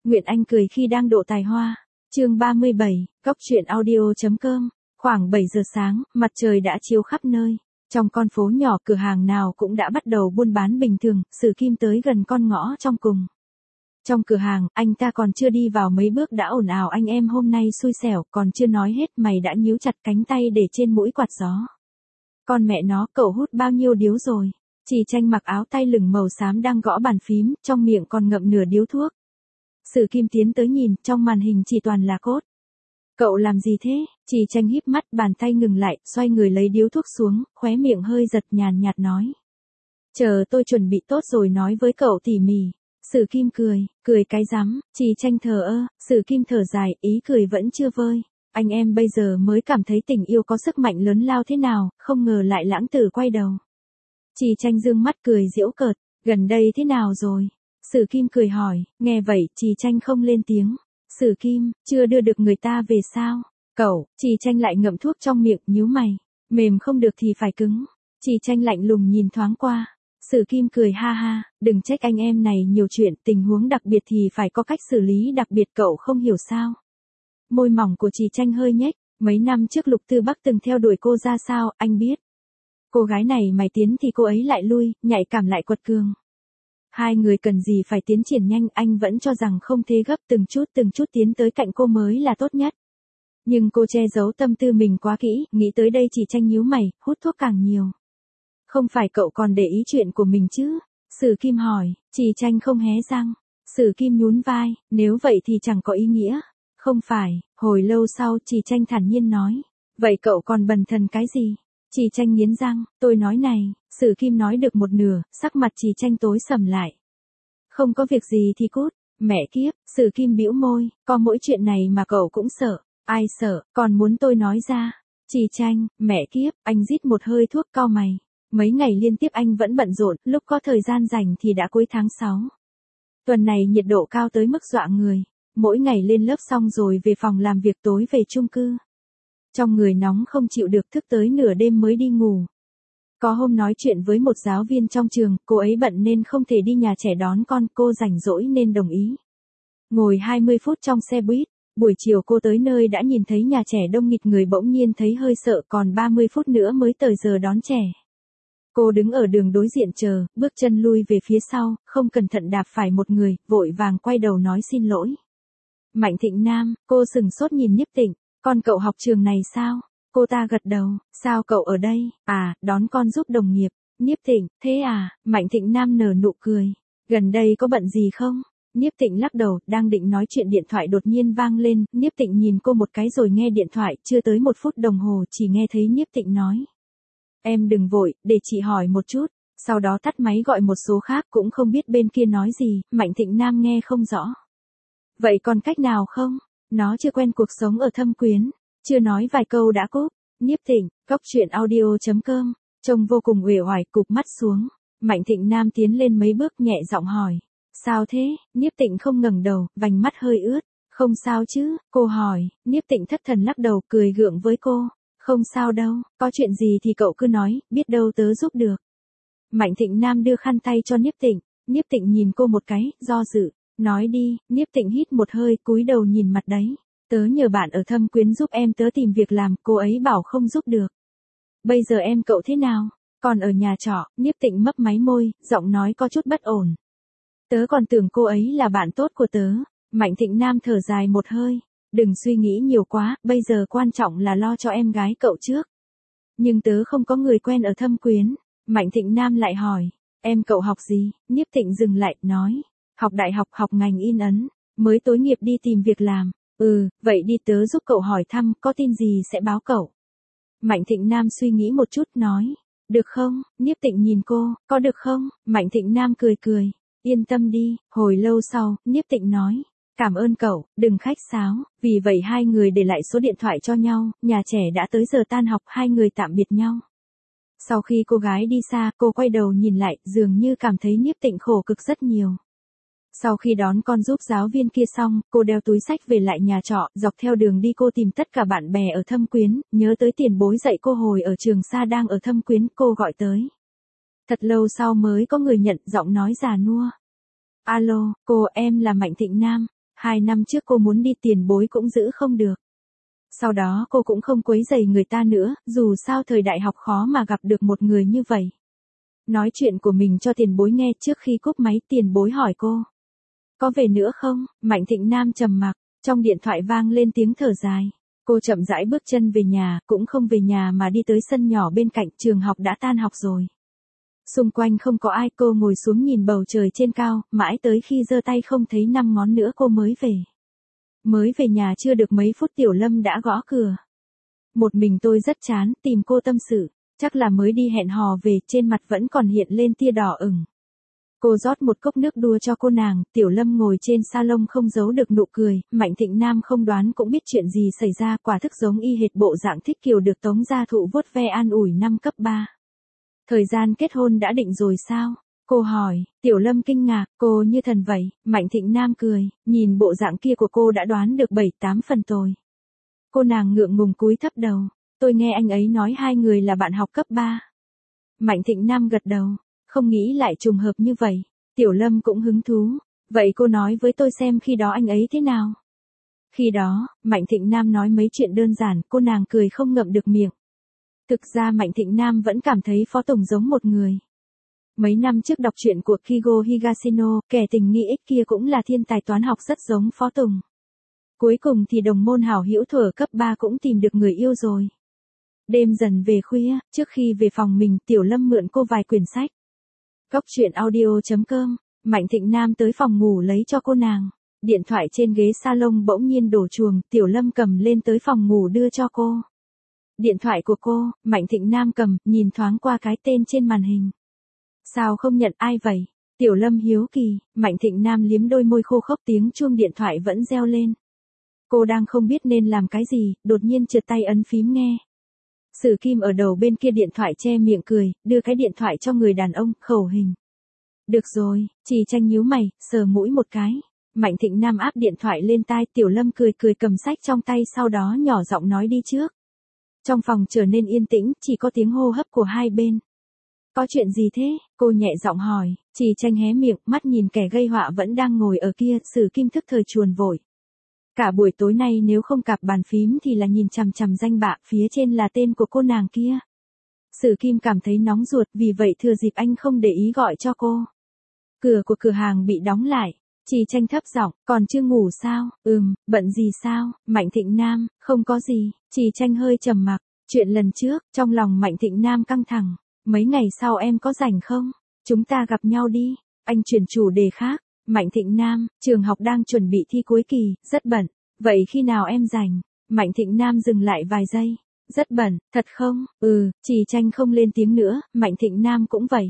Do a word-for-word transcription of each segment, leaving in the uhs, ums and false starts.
Nguyện Anh cười khi đang độ tài hoa. Chương ba mươi bảy, Cóc truyện audio.com. Khoảng bảy giờ sáng, mặt trời đã chiếu khắp nơi. Trong con phố nhỏ cửa hàng nào cũng đã bắt đầu buôn bán bình thường, Sử Kim tới gần con ngõ trong cùng. Trong cửa hàng, anh ta còn chưa đi vào mấy bước đã ồn ào anh em hôm nay xui xẻo, còn chưa nói hết mày đã nhíu chặt cánh tay để trên mũi quạt gió. Con mẹ nó, cậu hút bao nhiêu điếu rồi? Chị Tranh mặc áo tay lửng màu xám đang gõ bàn phím, trong miệng còn ngậm nửa điếu thuốc. Sử Kim tiến tới nhìn, trong màn hình chỉ toàn là cốt. Cậu làm gì thế? Chị Tranh híp mắt, bàn tay ngừng lại, xoay người lấy điếu thuốc xuống, khóe miệng hơi giật nhàn nhạt nói. Chờ tôi chuẩn bị tốt rồi nói với cậu tỉ mỉ. Sử Kim cười, cười cái rắm, chị Tranh thờ ơ, Sử Kim thở dài, ý cười vẫn chưa vơi. Anh em bây giờ mới cảm thấy tình yêu có sức mạnh lớn lao thế nào, không ngờ lại lãng tử quay đầu. Chị Tranh dương mắt cười giễu cợt, gần đây thế nào rồi? Sử Kim cười hỏi, nghe vậy, chị Tranh không lên tiếng. Sử Kim, chưa đưa được người ta về sao? Cậu, chị Tranh lại ngậm thuốc trong miệng, nhíu mày. Mềm không được thì phải cứng. Chị Tranh lạnh lùng nhìn thoáng qua. Sử Kim cười ha ha, đừng trách anh em này nhiều chuyện, tình huống đặc biệt thì phải có cách xử lý đặc biệt, cậu không hiểu sao? Môi mỏng của chị Tranh hơi nhếch, mấy năm trước Lục Tư Bắc từng theo đuổi cô ra sao, anh biết. Cô gái này mày tiến thì cô ấy lại lui, nhạy cảm lại quật cường. Hai người cần gì phải tiến triển nhanh, anh vẫn cho rằng không thế gấp, từng chút từng chút tiến tới cạnh cô mới là tốt nhất. Nhưng cô che giấu tâm tư mình quá kỹ, nghĩ tới đây chị Tranh nhíu mày, hút thuốc càng nhiều. Không phải cậu còn để ý chuyện của mình chứ? Sử Kim hỏi, chị Tranh không hé răng. Sử Kim nhún vai, nếu vậy thì chẳng có ý nghĩa. Không phải, hồi lâu sau chị Tranh thản nhiên nói. Vậy cậu còn bần thần cái gì? Chị Tranh nghiến răng, tôi nói này, Sử Kim nói được một nửa, sắc mặt chị Tranh tối sầm lại. Không có việc gì thì cút, mẹ kiếp, Sử Kim bĩu môi, có mỗi chuyện này mà cậu cũng sợ, ai sợ, còn muốn tôi nói ra. Chị Tranh, mẹ kiếp, anh rít một hơi thuốc cau mày. Mấy ngày liên tiếp anh vẫn bận rộn, lúc có thời gian rảnh thì đã cuối tháng sáu. Tuần này nhiệt độ cao tới mức dọa người, mỗi ngày lên lớp xong rồi về phòng làm việc, tối về chung cư. Trong người nóng không chịu được, thức tới nửa đêm mới đi ngủ. Có hôm nói chuyện với một giáo viên trong trường, cô ấy bận nên không thể đi nhà trẻ đón con, cô rảnh rỗi nên đồng ý. Ngồi hai mươi phút trong xe buýt, buổi chiều cô tới nơi đã nhìn thấy nhà trẻ đông nghịt người, bỗng nhiên thấy hơi sợ, còn ba mươi phút nữa mới tới giờ đón trẻ. Cô đứng ở đường đối diện chờ, bước chân lui về phía sau, không cẩn thận đạp phải một người, vội vàng quay đầu nói xin lỗi. Mạnh Thịnh Nam, cô sừng sốt nhìn Nhiếp Tịnh, con cậu học trường này sao? Cô ta gật đầu, sao cậu ở đây? À, đón con giúp đồng nghiệp. Nhiếp Tịnh, thế à? Mạnh Thịnh Nam nở nụ cười. Gần đây có bận gì không? Nhiếp Tịnh lắc đầu, đang định nói chuyện điện thoại đột nhiên vang lên, Nhiếp Tịnh nhìn cô một cái rồi nghe điện thoại, chưa tới một phút đồng hồ chỉ nghe thấy Nhiếp Tịnh nói. Em đừng vội, để chị hỏi một chút, sau đó tắt máy gọi một số khác, cũng không biết bên kia nói gì, Mạnh Thịnh Nam nghe không rõ. Vậy còn cách nào không? Nó chưa quen cuộc sống ở Thâm Quyến, chưa nói vài câu đã cúp. Nhiếp Tịnh, Cóc truyện audio.com, trông vô cùng uể oải, cụp mắt xuống. Mạnh Thịnh Nam tiến lên mấy bước nhẹ giọng hỏi. Sao thế? Nhiếp Tịnh không ngẩng đầu, vành mắt hơi ướt. Không sao chứ? Cô hỏi. Nhiếp Tịnh thất thần lắc đầu, cười gượng với cô. Không sao đâu, có chuyện gì thì cậu cứ nói, biết đâu tớ giúp được. Mạnh Thịnh Nam đưa khăn tay cho Nhiếp Tịnh. Nhiếp Tịnh nhìn cô một cái, do dự. Nói đi. Nhiếp Tịnh hít một hơi, cúi đầu nhìn mặt đấy. Tớ nhờ bạn ở Thâm Quyến giúp em tớ tìm việc làm, cô ấy bảo không giúp được. Bây giờ em cậu thế nào? Còn ở nhà trọ, Nhiếp Tịnh mấp máy môi, giọng nói có chút bất ổn. Tớ còn tưởng cô ấy là bạn tốt của tớ. Mạnh Thịnh Nam thở dài một hơi. Đừng suy nghĩ nhiều quá, bây giờ quan trọng là lo cho em gái cậu trước. Nhưng tớ không có người quen ở Thâm Quyến. Mạnh Thịnh Nam lại hỏi. Em cậu học gì? Nhiếp Tịnh dừng lại, nói. Học đại học, học ngành in ấn. Mới tối nghiệp đi tìm việc làm. Ừ, vậy đi tớ giúp cậu hỏi thăm, có tin gì sẽ báo cậu. Mạnh Thịnh Nam suy nghĩ một chút, nói. Được không? Nhiếp Tịnh nhìn cô, có được không? Mạnh Thịnh Nam cười cười. Yên tâm đi. Hồi lâu sau, Nhiếp Tịnh nói. Cảm ơn cậu, đừng khách sáo. Vì vậy hai người để lại số điện thoại cho nhau, nhà trẻ đã tới giờ tan học, hai người tạm biệt nhau. Sau khi cô gái đi xa, cô quay đầu nhìn lại, dường như cảm thấy Nhiếp Tịnh khổ cực rất nhiều. Sau khi đón con giúp giáo viên kia xong, cô đeo túi xách về lại nhà trọ, dọc theo đường đi cô tìm tất cả bạn bè ở Thâm Quyến, nhớ tới tiền bối dạy cô hồi ở Trường Sa đang ở Thâm Quyến, cô gọi tới. Thật lâu sau mới có người nhận, giọng nói già nua. Alo, cô, em là Mạnh Thịnh Nam. Hai năm trước cô muốn đi tiền bối cũng giữ không được. Sau đó cô cũng không quấy rầy người ta nữa, dù sao thời đại học khó mà gặp được một người như vậy. Nói chuyện của mình cho tiền bối nghe trước khi cúp máy, tiền bối hỏi cô. Có về nữa không? Mạnh Thịnh Nam trầm mặc, trong điện thoại vang lên tiếng thở dài. Cô chậm rãi bước chân về nhà, cũng không về nhà mà đi tới sân nhỏ bên cạnh, trường học đã tan học rồi. Xung quanh không có ai, cô ngồi xuống nhìn bầu trời trên cao, mãi tới khi giơ tay không thấy năm ngón nữa cô mới về. Mới về nhà chưa được mấy phút Tiểu Lâm đã gõ cửa. Một mình tôi rất chán, tìm cô tâm sự, chắc là mới đi hẹn hò về, trên mặt vẫn còn hiện lên tia đỏ ửng. Cô rót một cốc nước đua cho cô nàng, Tiểu Lâm ngồi trên salon không giấu được nụ cười, Mạnh Thịnh Nam không đoán cũng biết chuyện gì xảy ra, quả thức giống y hệt bộ dạng Thích Kiều được Tống Gia Thụ vuốt ve an ủi năm cấp ba. Thời gian kết hôn đã định rồi sao? Cô hỏi, Tiểu Lâm kinh ngạc, cô như thần vậy, Mạnh Thịnh Nam cười, nhìn bộ dạng kia của cô đã đoán được bảy tám phần rồi. Cô nàng ngượng ngùng cúi thấp đầu, tôi nghe anh ấy nói hai người là bạn học cấp ba. Mạnh Thịnh Nam gật đầu, không nghĩ lại trùng hợp như vậy, Tiểu Lâm cũng hứng thú, vậy cô nói với tôi xem khi đó anh ấy thế nào. Khi đó, Mạnh Thịnh Nam nói mấy chuyện đơn giản, cô nàng cười không ngậm được miệng. Thực ra Mạnh Thịnh Nam vẫn cảm thấy Phó Tùng giống một người. Mấy năm trước đọc truyện của Kigo Higashino, kẻ tình nghi ích kia cũng là thiên tài toán học rất giống Phó Tùng. Cuối cùng thì đồng môn hảo hữu thuở cấp ba cũng tìm được người yêu rồi. Đêm dần về khuya, trước khi về phòng mình, Tiểu Lâm mượn cô vài quyển sách. Góc truyện audio chấm com, Mạnh Thịnh Nam tới phòng ngủ lấy cho cô nàng. Điện thoại trên ghế salon bỗng nhiên đổ chuồng, Tiểu Lâm cầm lên tới phòng ngủ đưa cho cô. Điện thoại của cô, Mạnh Thịnh Nam cầm, nhìn thoáng qua cái tên trên màn hình. Sao không nhận, ai vậy? Tiểu Lâm hiếu kỳ, Mạnh Thịnh Nam liếm đôi môi khô khốc, tiếng chuông điện thoại vẫn reo lên. Cô đang không biết nên làm cái gì, đột nhiên trượt tay ấn phím nghe. Sử Kim ở đầu bên kia điện thoại che miệng cười, đưa cái điện thoại cho người đàn ông, khẩu hình. Được rồi, Trì Tranh nhíu mày, sờ mũi một cái. Mạnh Thịnh Nam áp điện thoại lên tai, Tiểu Lâm cười cười cầm sách trong tay, sau đó nhỏ giọng nói đi trước. Trong phòng trở nên yên tĩnh, chỉ có tiếng hô hấp của hai bên. Có chuyện gì thế? Cô nhẹ giọng hỏi, Trì Tranh hé miệng, mắt nhìn kẻ gây họa vẫn đang ngồi ở kia, Sử Kim thức thời chuồn vội. Cả buổi tối nay nếu không cạp bàn phím thì là nhìn chằm chằm danh bạ, phía trên là tên của cô nàng kia. Sử Kim cảm thấy nóng ruột, vì vậy thừa dịp anh không để ý gọi cho cô. Cửa của cửa hàng bị đóng lại. Trì Tranh thấp giọng, còn chưa ngủ sao? Ừm, bận gì sao? Mạnh Thịnh Nam, không có gì. Trì Tranh hơi trầm mặc, chuyện lần trước, trong lòng Mạnh Thịnh Nam căng thẳng. Mấy ngày sau em có rảnh không? Chúng ta gặp nhau đi. Anh chuyển chủ đề khác. Mạnh Thịnh Nam, trường học đang chuẩn bị thi cuối kỳ, rất bận. Vậy khi nào em rảnh? Mạnh Thịnh Nam dừng lại vài giây. Rất bận, thật không? Ừ, Trì Tranh không lên tiếng nữa, Mạnh Thịnh Nam cũng vậy.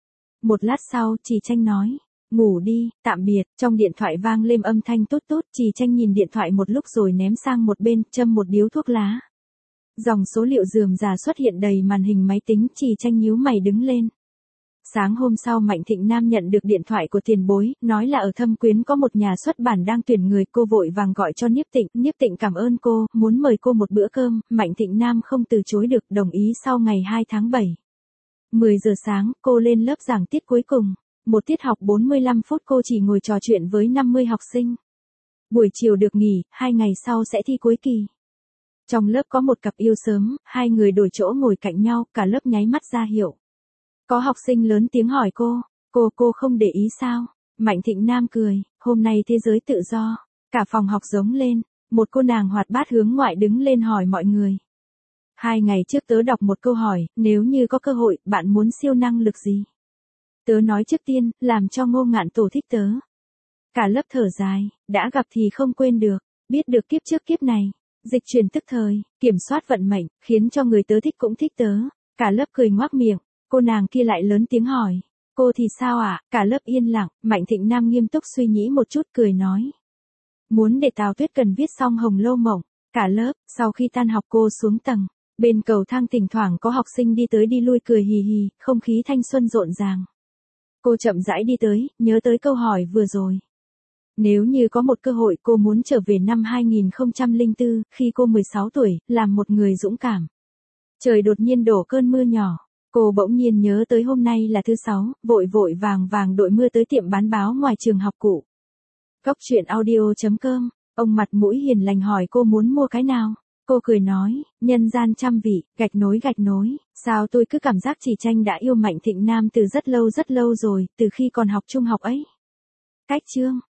Một lát sau, Trì Tranh nói. Ngủ đi, tạm biệt, trong điện thoại vang lên âm thanh tút tút, Trì Tranh nhìn điện thoại một lúc rồi ném sang một bên, châm một điếu thuốc lá. Dòng số liệu rườm rà xuất hiện đầy màn hình máy tính, Trì Tranh nhíu mày đứng lên. Sáng hôm sau Mạnh Thịnh Nam nhận được điện thoại của tiền bối, nói là ở Thâm Quyến có một nhà xuất bản đang tuyển người, cô vội vàng gọi cho Niếp Tịnh, Niếp Tịnh cảm ơn cô, muốn mời cô một bữa cơm, Mạnh Thịnh Nam không từ chối được, đồng ý sau ngày hai tháng bảy. mười giờ sáng, cô lên lớp giảng tiết cuối cùng. Một tiết học bốn mươi lăm phút cô chỉ ngồi trò chuyện với năm mươi học sinh. Buổi chiều được nghỉ, hai ngày sau sẽ thi cuối kỳ. Trong lớp có một cặp yêu sớm, hai người đổi chỗ ngồi cạnh nhau, cả lớp nháy mắt ra hiệu. Có học sinh lớn tiếng hỏi cô, cô cô không để ý sao? Mạnh Thịnh Nam cười, hôm nay thế giới tự do. Cả phòng học giống lên, một cô nàng hoạt bát hướng ngoại đứng lên hỏi mọi người. Hai ngày trước tớ đọc một câu hỏi, nếu như có cơ hội, bạn muốn siêu năng lực gì? Tớ nói trước tiên, làm cho Ngô Ngạn Tổ thích tớ. Cả lớp thở dài, đã gặp thì không quên được, biết được kiếp trước kiếp này. Dịch chuyển tức thời, kiểm soát vận mệnh, khiến cho người tớ thích cũng thích tớ. Cả lớp cười ngoác miệng, cô nàng kia lại lớn tiếng hỏi. Cô thì sao ạ? À? Cả lớp yên lặng, Mạnh Thịnh Nam nghiêm túc suy nghĩ một chút cười nói. Muốn để Tào Tuyết Cần viết xong Hồng Lâu Mộng. Cả lớp, sau khi tan học cô xuống tầng. Bên cầu thang thỉnh thoảng có học sinh đi tới đi lui cười hì hì, không khí thanh xuân rộn ràng. Cô chậm rãi đi tới, nhớ tới câu hỏi vừa rồi. Nếu như có một cơ hội cô muốn trở về năm hai nghìn không trăm lẻ bốn, khi cô mười sáu tuổi, làm một người dũng cảm. Trời đột nhiên đổ cơn mưa nhỏ. Cô bỗng nhiên nhớ tới hôm nay là thứ sáu, vội vội vàng vàng đội mưa tới tiệm bán báo ngoài trường học cũ. Cốc truyện audio chấm com. Ông mặt mũi hiền lành hỏi cô muốn mua cái nào. Cô cười nói, nhân gian trăm vị, gạch nối gạch nối, sao tôi cứ cảm giác Chỉ Tranh đã yêu Mạnh Thịnh Nam từ rất lâu rất lâu rồi, từ khi còn học trung học ấy. Cách chương